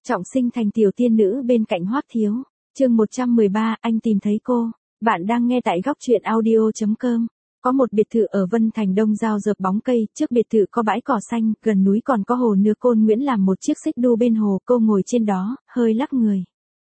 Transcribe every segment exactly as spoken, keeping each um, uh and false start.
Trọng sinh thành tiểu tiên nữ bên cạnh Hoắc Thiếu. Chương một trăm mười ba, anh tìm thấy cô. Bạn đang nghe tại góc truyện audio chấm com. Có một biệt thự ở Vân Thành Đông Giao dợp bóng cây, trước biệt thự có bãi cỏ xanh, gần núi còn có hồ nước. Côn Nguyễn làm một chiếc xích đu bên hồ, cô ngồi trên đó, hơi lắc người.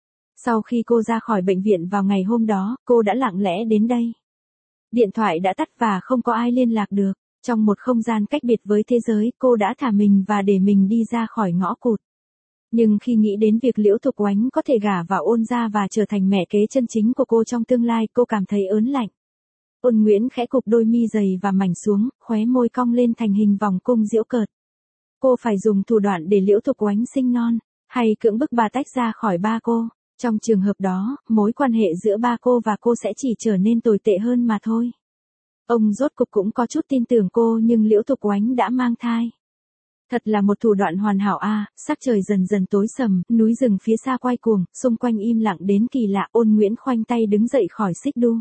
Sau khi cô ra khỏi bệnh viện vào ngày hôm đó, cô đã lặng lẽ đến đây. Điện thoại đã tắt và không có ai liên lạc được. Trong một không gian cách biệt với thế giới, cô đã thả mình và để mình đi ra khỏi ngõ cụt. Nhưng khi nghĩ đến việc Liễu Thục Oánh có thể gả vào Ôn gia và trở thành mẹ kế chân chính của cô trong tương lai, cô cảm thấy ớn lạnh. Ôn Nguyễn khẽ cụp đôi mi dày và mảnh xuống, khóe môi cong lên thành hình vòng cung giễu cợt. Cô phải dùng thủ đoạn để Liễu Thục Oánh sinh non, hay cưỡng bức bà tách ra khỏi ba cô. Trong trường hợp đó, mối quan hệ giữa ba cô và cô sẽ chỉ trở nên tồi tệ hơn mà thôi. Ông rốt cục cũng có chút tin tưởng cô, nhưng Liễu Thục Oánh đã mang thai. Thật là một thủ đoạn hoàn hảo a. À, sắc trời dần dần tối sầm, núi rừng phía xa quay cuồng, xung quanh im lặng đến kỳ lạ. Ôn Nguyễn khoanh tay đứng dậy khỏi xích đu.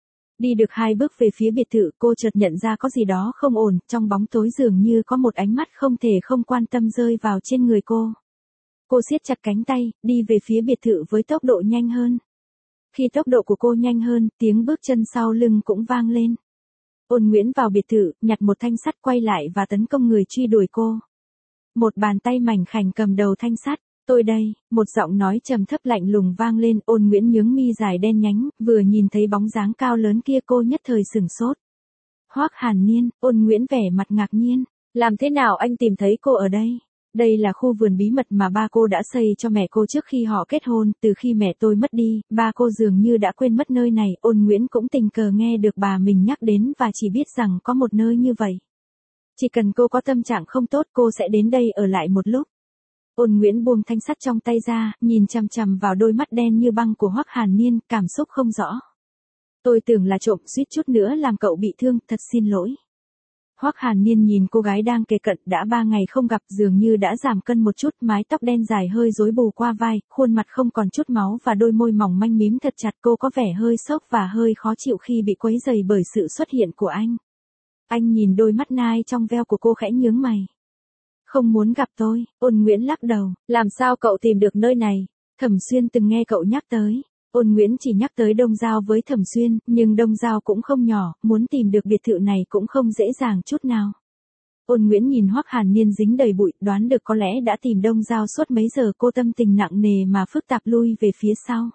Đi được hai bước về phía biệt thự, cô chợt nhận ra có gì đó không ổn, trong bóng tối dường như có một ánh mắt không thể không quan tâm rơi vào trên người cô. Cô siết chặt cánh tay, đi về phía biệt thự với tốc độ nhanh hơn. Khi tốc độ của cô nhanh hơn, tiếng bước chân sau lưng cũng vang lên. Ôn Nguyễn vào biệt thự, nhặt một thanh sắt quay lại và tấn công người truy đuổi cô. Một bàn tay mảnh khảnh cầm đầu thanh sắt. Tôi đây, một giọng nói trầm thấp lạnh lùng vang lên. Ôn Nguyễn nhướng mi dài đen nhánh, vừa nhìn thấy bóng dáng cao lớn kia cô nhất thời sửng sốt. Hoắc Hàn Niên. Ôn Nguyễn vẻ mặt ngạc nhiên. Làm thế nào anh tìm thấy cô ở đây? Đây là khu vườn bí mật mà ba cô đã xây cho mẹ cô trước khi họ kết hôn. Từ khi mẹ tôi mất đi, ba cô dường như đã quên mất nơi này. Ôn Nguyễn cũng tình cờ nghe được bà mình nhắc đến và chỉ biết rằng có một nơi như vậy. Chỉ cần cô có tâm trạng không tốt, cô sẽ đến đây ở lại một lúc. Ôn Nguyễn buông thanh sắt trong tay ra, nhìn chằm chằm vào đôi mắt đen như băng của Hoắc Hàn Niên, cảm xúc không rõ. Tôi tưởng là trộm, suýt chút nữa làm cậu bị thương, thật xin lỗi. Hoắc Hàn Niên nhìn cô gái đang kề cận, đã ba ngày không gặp, dường như đã giảm cân một chút, mái tóc đen dài hơi rối bù qua vai, khuôn mặt không còn chút máu và đôi môi mỏng manh mím thật chặt. Cô có vẻ hơi sốc và hơi khó chịu khi bị quấy rầy bởi sự xuất hiện của anh. Anh nhìn đôi mắt nai trong veo của cô khẽ nhướng mày. Không muốn gặp tôi. Ôn Nguyễn lắc đầu. Làm sao cậu tìm được nơi này? Thẩm Xuyên từng nghe cậu nhắc tới. Ôn Nguyễn chỉ nhắc tới Đông Giao với Thẩm Xuyên, nhưng Đông Giao cũng không nhỏ, muốn tìm được biệt thự này cũng không dễ dàng chút nào. Ôn Nguyễn nhìn Hoắc Hàn Niên dính đầy bụi, đoán được có lẽ đã tìm Đông Giao suốt mấy giờ. Cô tâm tình nặng nề mà phức tạp lui về phía sau.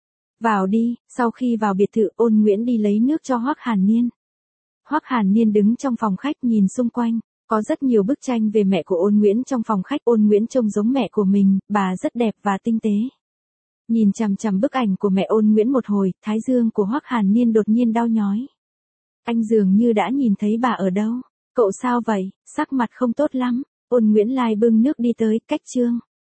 Vào đi. Sau khi vào biệt thự, Ôn Nguyễn đi lấy nước cho Hoắc Hàn Niên. Hoắc Hàn Niên đứng trong phòng khách nhìn xung quanh, có rất nhiều bức tranh về mẹ của Ôn Nguyễn trong phòng khách. Ôn Nguyễn trông giống mẹ của mình, bà rất đẹp và tinh tế. Nhìn chằm chằm bức ảnh của mẹ Ôn Nguyễn một hồi, thái dương của Hoắc Hàn Niên đột nhiên đau nhói. Anh dường như đã nhìn thấy bà ở đâu. Cậu sao vậy, sắc mặt không tốt lắm. Ôn Nguyễn Lai bưng nước đi tới, cách chương.